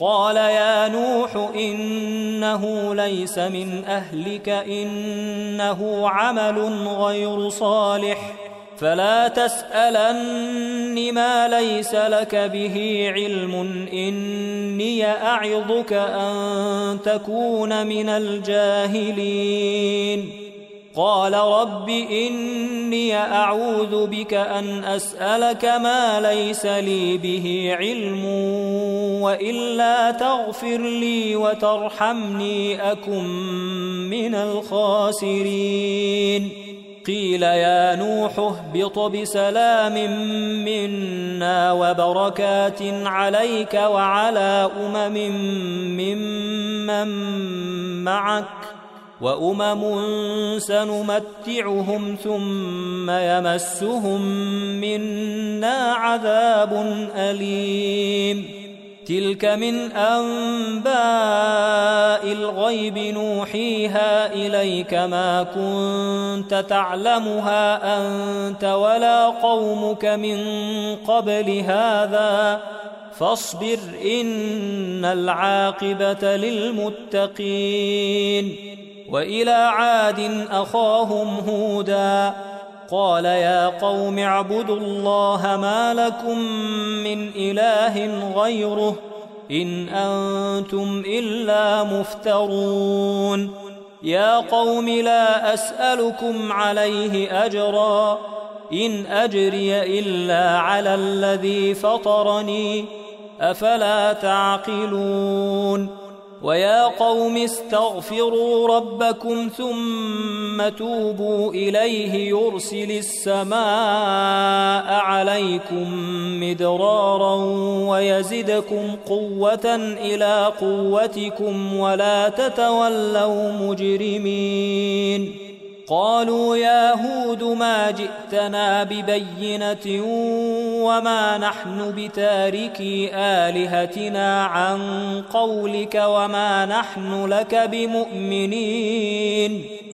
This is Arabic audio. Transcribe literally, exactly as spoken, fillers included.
قال يا نوح إنه ليس من أهلك إنه عمل غير صالح فلا تسألن ما ليس لك به علم إني أعظك أن تكون من الجاهلين قال رب إني أعوذ بك أن أسألك ما ليس لي به علم وإلا تغفر لي وترحمني أكن من الخاسرين قيل يا نوح اهبط بسلام منا وبركات عليك وعلى أمم ممن معك وأمم سنمتعهم ثم يمسهم منا عذاب أليم تلك من أنباء الغيب نوحيها إليك ما كنت تعلمها أنت ولا قومك من قبل هذا فاصبر إن العاقبة للمتقين وإلى عاد أخاهم هودا قال يا قوم اعبدوا الله ما لكم من إله غيره إن أنتم إلا مفترون يا قوم لا أسألكم عليه أجرا إن أجري إلا على الذي فطرني أفلا تعقلون ويا قوم استغفروا ربكم ثم توبوا إليه يرسل السماء عليكم مدرارا ويزدكم قوة إلى قوتكم ولا تتولوا مجرمين قالوا يا هود ما جئتنا ببينة وما نحن بتاركي آلهتنا عن قولك وما نحن لك بمؤمنين